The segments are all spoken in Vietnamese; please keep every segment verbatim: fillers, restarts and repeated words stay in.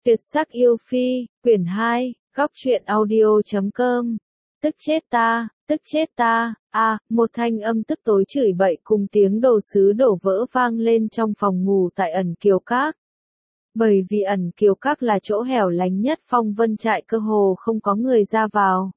Tuyệt sắc yêu phi, quyển hai, góc truyện audio chấm com. Tức chết ta, tức chết ta, a, à, một thanh âm tức tối chửi bậy cùng tiếng đồ sứ đổ vỡ vang lên trong phòng ngủ tại ẩn kiều các. Bởi vì ẩn kiều các là chỗ hẻo lánh nhất phong vân trại, cơ hồ không có người ra vào.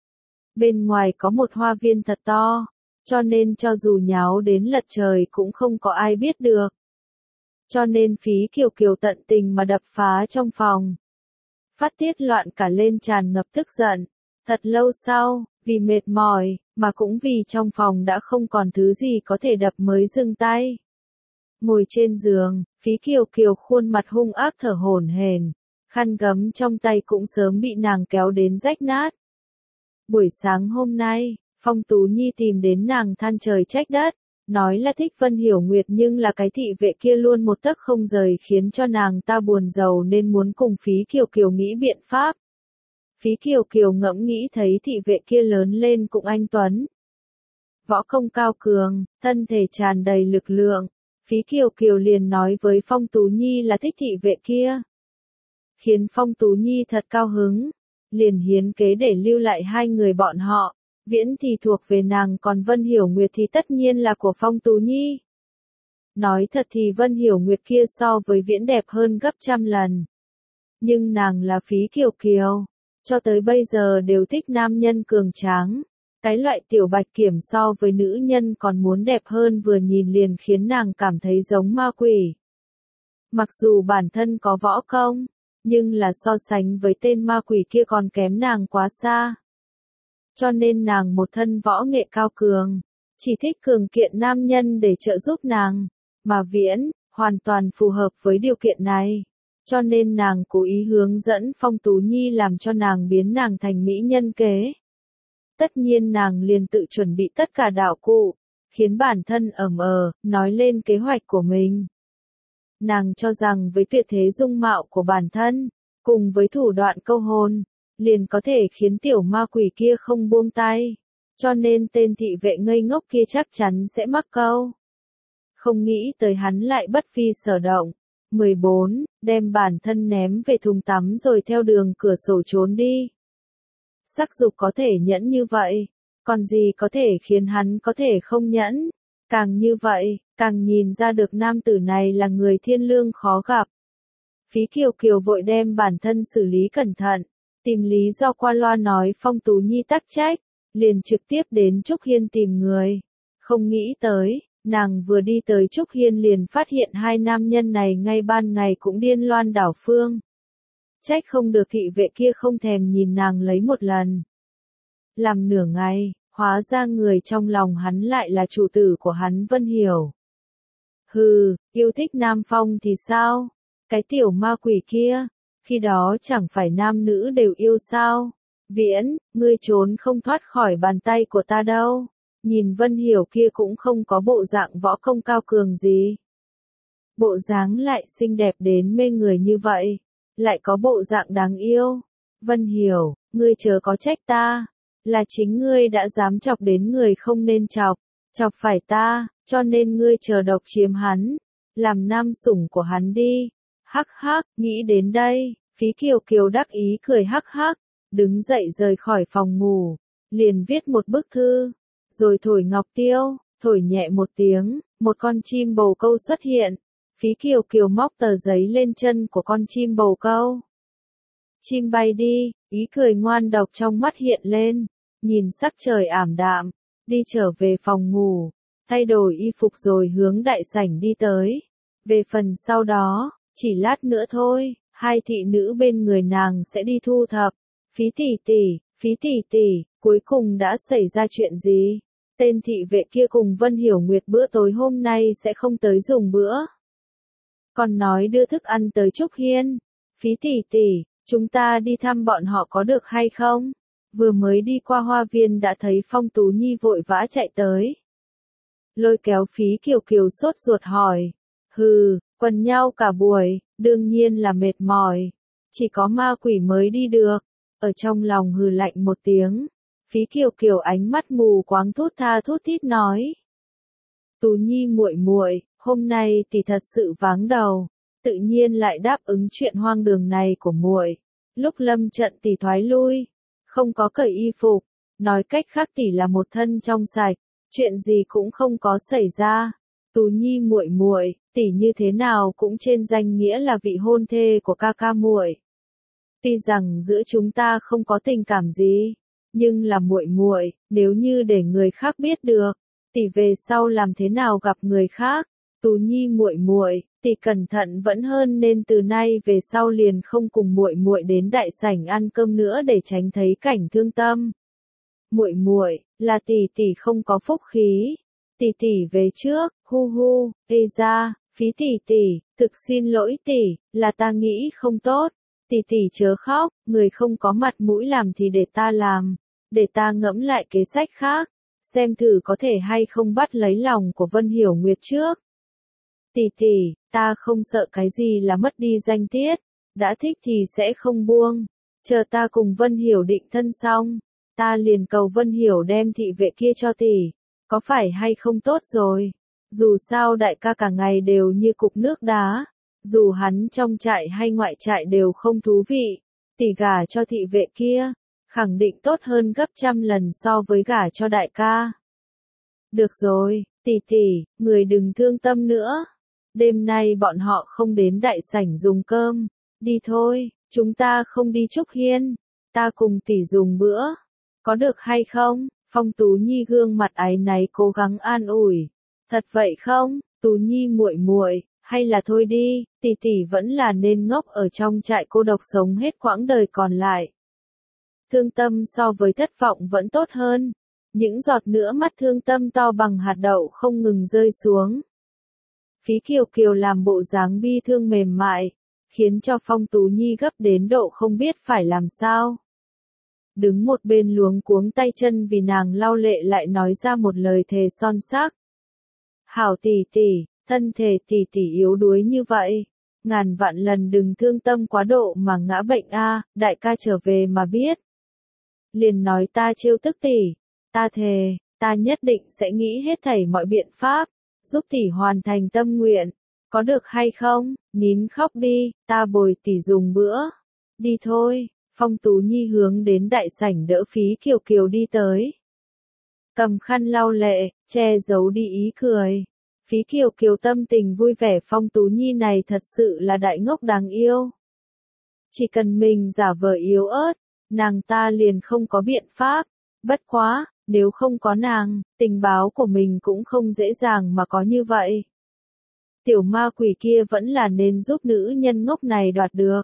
Bên ngoài có một hoa viên thật to, cho nên cho dù nháo đến lật trời cũng không có ai biết được. Cho nên Phí Kiều Kiều tận tình mà đập phá trong phòng. Phát tiết loạn cả lên, tràn ngập tức giận. Thật lâu sau, vì mệt mỏi, mà cũng vì trong phòng đã không còn thứ gì có thể đập mới dừng tay. Ngồi trên giường, Phí Kiều Kiều khuôn mặt hung ác thở hổn hển, khăn gấm trong tay cũng sớm bị nàng kéo đến rách nát. Buổi sáng hôm nay, Phong Tú Nhi tìm đến nàng than trời trách đất, nói là thích Vân Hiểu Nguyệt, nhưng là cái thị vệ kia luôn một tấc không rời khiến cho nàng ta buồn rầu, nên muốn cùng Phí Kiều Kiều nghĩ biện pháp. Phí Kiều Kiều ngẫm nghĩ thấy thị vệ kia lớn lên cũng anh tuấn, võ công cao cường, thân thể tràn đầy lực lượng. Phí Kiều Kiều liền nói với Phong Tú Nhi là thích thị vệ kia. Khiến Phong Tú Nhi thật cao hứng, liền hiến kế để lưu lại hai người bọn họ. Viễn thì thuộc về nàng, còn Vân Hiểu Nguyệt thì tất nhiên là của Phong Tú Nhi. Nói thật thì Vân Hiểu Nguyệt kia so với Viễn đẹp hơn gấp trăm lần. Nhưng nàng là Phí Kiều Kiều, cho tới bây giờ đều thích nam nhân cường tráng. Cái loại tiểu bạch kiểm so với nữ nhân còn muốn đẹp hơn, vừa nhìn liền khiến nàng cảm thấy giống ma quỷ. Mặc dù bản thân có võ công, nhưng là so sánh với tên ma quỷ kia còn kém nàng quá xa. Cho nên nàng một thân võ nghệ cao cường, chỉ thích cường kiện nam nhân để trợ giúp nàng, mà Viễn hoàn toàn phù hợp với điều kiện này. Cho nên nàng cố ý hướng dẫn Phong Tú Nhi làm cho nàng biến nàng thành mỹ nhân kế. Tất nhiên nàng liền tự chuẩn bị tất cả đạo cụ, khiến bản thân ẩm ờ, nói lên kế hoạch của mình. Nàng cho rằng với tuyệt thế dung mạo của bản thân, cùng với thủ đoạn câu hồn, liền có thể khiến tiểu ma quỷ kia không buông tay. Cho nên tên thị vệ ngây ngốc kia chắc chắn sẽ mắc câu. Không nghĩ tới hắn lại bất phi sở động. mười bốn. Đem bản thân ném về thùng tắm rồi theo đường cửa sổ trốn đi. Sắc dục có thể nhẫn như vậy, còn gì có thể khiến hắn có thể không nhẫn. Càng như vậy, càng nhìn ra được nam tử này là người thiên lương khó gặp. Phí Kiều Kiều vội đem bản thân xử lý cẩn thận, tìm lý do qua loa nói Phong Tú Nhi tắc trách, liền trực tiếp đến Trúc Hiên tìm người. Không nghĩ tới, nàng vừa đi tới Trúc Hiên liền phát hiện hai nam nhân này ngay ban ngày cũng điên loan đảo phương. Trách không được thị vệ kia không thèm nhìn nàng lấy một lần. Làm nửa ngày, hóa ra người trong lòng hắn lại là chủ tử của hắn Vân Hiểu. Hừ, yêu thích Nam Phong thì sao? Cái tiểu ma quỷ kia, khi đó chẳng phải nam nữ đều yêu sao? Viễn, ngươi trốn không thoát khỏi bàn tay của ta đâu. Nhìn Vân Hiểu kia cũng không có bộ dạng võ công cao cường gì. Bộ dáng lại xinh đẹp đến mê người như vậy, lại có bộ dạng đáng yêu. Vân Hiểu, ngươi chớ có trách ta, là chính ngươi đã dám chọc đến người không nên chọc, chọc phải ta, cho nên ngươi chờ độc chiếm hắn, làm nam sủng của hắn đi. Hắc hắc, nghĩ đến đây, Phí Kiều Kiều đắc ý cười hắc hắc, đứng dậy rời khỏi phòng ngủ, liền viết một bức thư, rồi thổi ngọc tiêu, thổi nhẹ một tiếng, một con chim bồ câu xuất hiện. Phí Kiều Kiều móc tờ giấy lên chân của con chim bồ câu. Chim bay đi, ý cười ngoan độc trong mắt hiện lên, nhìn sắc trời ảm đạm, đi trở về phòng ngủ, thay đổi y phục rồi hướng đại sảnh đi tới. Về phần sau đó, chỉ lát nữa thôi, hai thị nữ bên người nàng sẽ đi thu thập. Phí tỷ tỷ, Phí tỷ tỷ, cuối cùng đã xảy ra chuyện gì? Tên thị vệ kia cùng Vân Hiểu Nguyệt bữa tối hôm nay sẽ không tới dùng bữa. Còn nói đưa thức ăn tới Trúc Hiên. Phí tỷ tỷ, chúng ta đi thăm bọn họ có được hay không? Vừa mới đi qua hoa viên đã thấy Phong Tú Nhi vội vã chạy tới. Lôi kéo Phí Kiều Kiều sốt ruột hỏi. Hừ, quần nhau cả buổi, đương nhiên là mệt mỏi. Chỉ có ma quỷ mới đi được. Ở trong lòng hừ lạnh một tiếng. Phí Kiều Kiều ánh mắt mù quáng thút tha thút thít nói. Tú Nhi muội muội, hôm nay thì thật sự váng đầu. tự nhiên lại đáp ứng chuyện hoang đường này của muội. Lúc lâm trận tỷ thoái lui, không có cởi y phục, nói cách khác tỷ là một thân trong sạch, chuyện gì cũng không có xảy ra. Tú Nhi muội muội, tỷ như thế nào cũng trên danh nghĩa là vị hôn thê của ca ca muội. Tuy rằng giữa chúng ta không có tình cảm gì, nhưng là muội muội, nếu như để người khác biết được, tỷ về sau làm thế nào gặp người khác? Tú Nhi muội muội, tỷ cẩn thận vẫn hơn, nên từ nay về sau liền không cùng muội muội đến đại sảnh ăn cơm nữa để tránh thấy cảnh thương tâm. Muội muội, là tỷ tỷ không có phúc khí. Tỷ tỷ về trước, hu hu, ê ra, phí tỷ tỷ, thực xin lỗi tỷ, là ta nghĩ không tốt. Tỷ tỷ chớ khóc, người không có mặt mũi làm thì để ta làm, để ta ngẫm lại kế sách khác, xem thử có thể hay không bắt lấy lòng của Vân Hiểu Nguyệt trước. Tỷ tỷ, ta không sợ cái gì là mất đi danh tiết, đã thích thì sẽ không buông, chờ ta cùng Vân Hiểu định thân xong, ta liền cầu Vân Hiểu đem thị vệ kia cho tỷ, có phải hay không tốt rồi, dù sao đại ca cả ngày đều như cục nước đá, dù hắn trong trại hay ngoại trại đều không thú vị, tỷ gả cho thị vệ kia, khẳng định tốt hơn gấp trăm lần so với gả cho đại ca. Được rồi, tỷ tỷ, người đừng thương tâm nữa. Đêm nay bọn họ không đến đại sảnh dùng cơm, đi thôi, chúng ta không đi Trúc Hiên, ta cùng tỷ dùng bữa, có được hay không? Phong Tú Nhi gương mặt áy náy cố gắng an ủi, thật vậy không? Tú Nhi muội muội, hay là thôi đi, tỷ tỷ vẫn là nên ngốc ở trong trại cô độc sống hết quãng đời còn lại. Thương tâm so với thất vọng vẫn tốt hơn, những giọt nữa mắt thương tâm to bằng hạt đậu không ngừng rơi xuống. Phí Kiều Kiều làm bộ dáng bi thương mềm mại, khiến cho Phong Tú Nhi gấp đến độ không biết phải làm sao. Đứng một bên luống cuống tay chân vì nàng lau lệ lại nói ra một lời thề son xác. Hảo tỷ tỷ, thân thể tỷ tỷ yếu đuối như vậy, ngàn vạn lần đừng thương tâm quá độ mà ngã bệnh a, đại ca trở về mà biết. Liền nói ta trêu tức tỷ, ta thề, ta nhất định sẽ nghĩ hết thảy mọi biện pháp, giúp tỷ hoàn thành tâm nguyện, có được hay không? Nín khóc đi, ta bồi tỷ dùng bữa. Đi thôi. Phong Tú Nhi hướng đến đại sảnh đỡ Phí Kiều Kiều đi tới. Cầm khăn lau lệ, che giấu đi ý cười. Phí Kiều Kiều tâm tình vui vẻ, Phong Tú Nhi này thật sự là đại ngốc đáng yêu. Chỉ cần mình giả vờ yếu ớt, nàng ta liền không có biện pháp. Bất quá, nếu không có nàng, tình báo của mình cũng không dễ dàng mà có như vậy. Tiểu ma quỷ kia vẫn là nên giúp nữ nhân ngốc này đoạt được.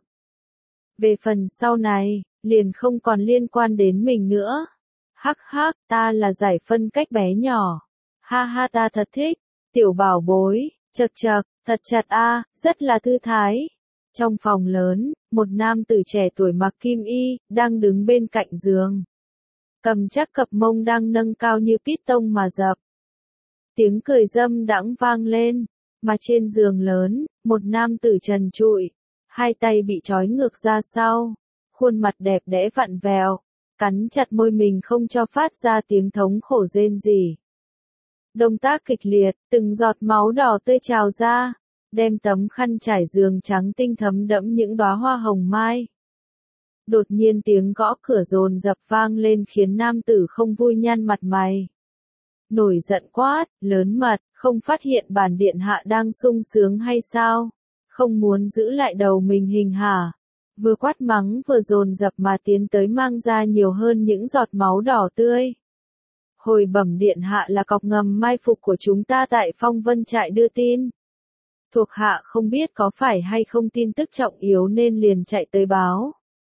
Về phần sau này, liền không còn liên quan đến mình nữa. Hắc hắc, ta là giải phân cách bé nhỏ. Ha ha, ta thật thích. Tiểu bảo bối, chật chật, thật chặt a, rất là thư thái. Trong phòng lớn, một nam tử trẻ tuổi mặc kim y, đang đứng bên cạnh giường. Cầm chắc cặp mông đang nâng cao như piston mà dập. Tiếng cười dâm đãng vang lên, mà trên giường lớn, một nam tử trần trụi. Hai tay bị trói ngược ra sau, khuôn mặt đẹp đẽ vặn vẹo, cắn chặt môi mình không cho phát ra tiếng thống khổ rên rỉ. Động tác kịch liệt, từng giọt máu đỏ tươi trào ra, đem tấm khăn trải giường trắng tinh thấm đẫm những đóa hoa hồng mai. Đột nhiên tiếng gõ cửa dồn dập vang lên khiến nam tử không vui nhăn mặt mày. Nổi giận quát, lớn mật, không phát hiện bản điện hạ đang sung sướng hay sao? Không muốn giữ lại đầu mình hình hả? Vừa quát mắng vừa dồn dập mà tiến tới mang ra nhiều hơn những giọt máu đỏ tươi. Hồi bẩm điện hạ là cọc ngầm mai phục của chúng ta tại Phong Vân trại đưa tin. Thuộc hạ không biết có phải hay không tin tức trọng yếu nên liền chạy tới báo.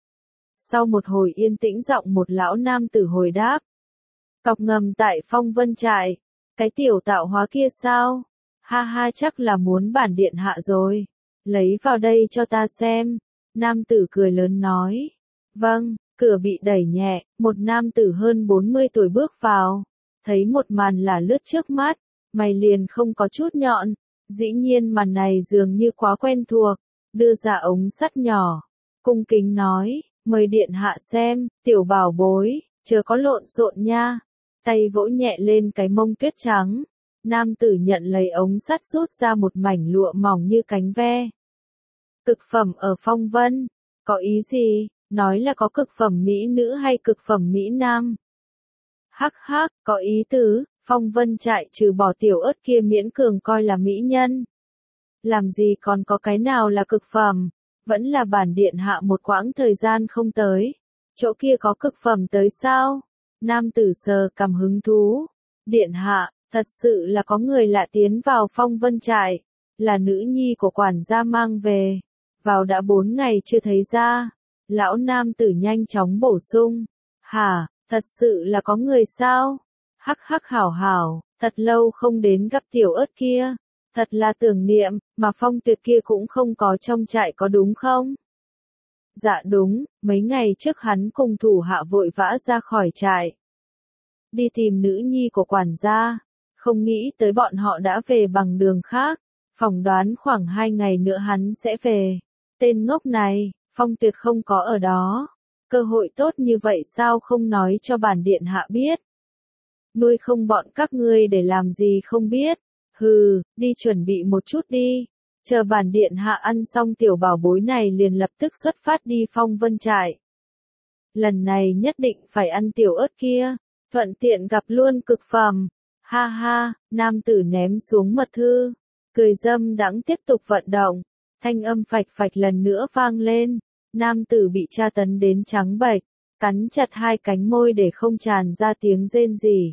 Sau một hồi yên tĩnh giọng một lão nam tử hồi đáp. Cọc ngầm tại Phong Vân trại, cái tiểu tạo hóa kia sao? Ha ha, chắc là muốn bản điện hạ rồi. Lấy vào đây cho ta xem. Nam tử cười lớn nói. Vâng, cửa bị đẩy nhẹ, một nam tử hơn bốn mươi tuổi bước vào. Thấy một màn là lướt trước mắt, mày liền không có chút nhọn. Dĩ nhiên màn này dường như quá quen thuộc, đưa ra ống sắt nhỏ. Cung kính nói, mời điện hạ xem, tiểu bảo bối, chớ có lộn xộn nha. Tay vỗ nhẹ lên cái mông tuyết trắng. Nam tử nhận lấy ống sắt rút ra một mảnh lụa mỏng như cánh ve. Cực phẩm ở phong vân, có ý gì, nói là có cực phẩm mỹ nữ hay cực phẩm mỹ nam? Hắc hắc, có ý tứ, phong vân trại trừ bỏ tiểu ớt kia miễn cường coi là mỹ nhân. Làm gì còn có cái nào là cực phẩm, vẫn là bản điện hạ một quãng thời gian không tới. Chỗ kia có cực phẩm tới sao? Nam tử sờ cầm hứng thú. Điện hạ, thật sự là có người lạ tiến vào phong vân trại, là nữ nhi của quản gia mang về. Vào đã bốn ngày chưa thấy ra. Lão nam tử nhanh chóng bổ sung. Hả, thật sự là có người sao? Hắc hắc hảo hảo, thật lâu không đến gặp tiểu ớt kia. Thật là tưởng niệm, mà phong tuyệt kia cũng không có trong trại có đúng không? Dạ đúng, mấy ngày trước hắn cùng thủ hạ vội vã ra khỏi trại. Đi tìm nữ nhi của quản gia, không nghĩ tới bọn họ đã về bằng đường khác, phỏng đoán khoảng hai ngày nữa hắn sẽ về. Tên ngốc này, phong tuyệt không có ở đó. Cơ hội tốt như vậy sao không nói cho bản điện hạ biết? Nuôi không bọn các ngươi để làm gì không biết? Hừ, đi chuẩn bị một chút đi. Chờ bản điện hạ ăn xong tiểu bảo bối này liền lập tức xuất phát đi phong vân trại. Lần này nhất định phải ăn tiểu ớt kia, thuận tiện gặp luôn cực phẩm. Ha ha, nam tử ném xuống mật thư, cười dâm đãng tiếp tục vận động. Thanh âm phạch phạch lần nữa vang lên, nam tử bị tra tấn đến trắng bệch, cắn chặt hai cánh môi để không tràn ra tiếng rên rỉ.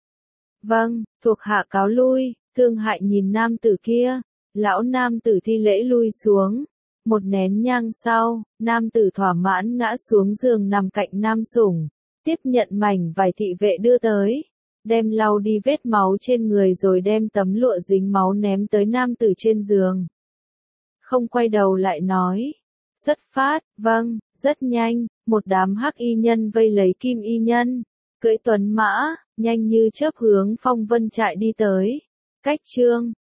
Vâng, thuộc hạ cáo lui. Thương hại nhìn nam tử kia, lão nam tử thi lễ lui xuống. Một nén nhang sau, nam tử thỏa mãn ngã xuống giường nằm cạnh nam sủng, tiếp nhận mảnh vải thị vệ đưa tới, đem lau đi vết máu trên người rồi đem tấm lụa dính máu ném tới nam tử trên giường. Không quay đầu lại nói, xuất phát, vâng, rất nhanh, một đám hắc y nhân vây lấy kim y nhân, cưỡi tuấn mã, nhanh như chớp hướng phong vân trại đi tới. Cách chương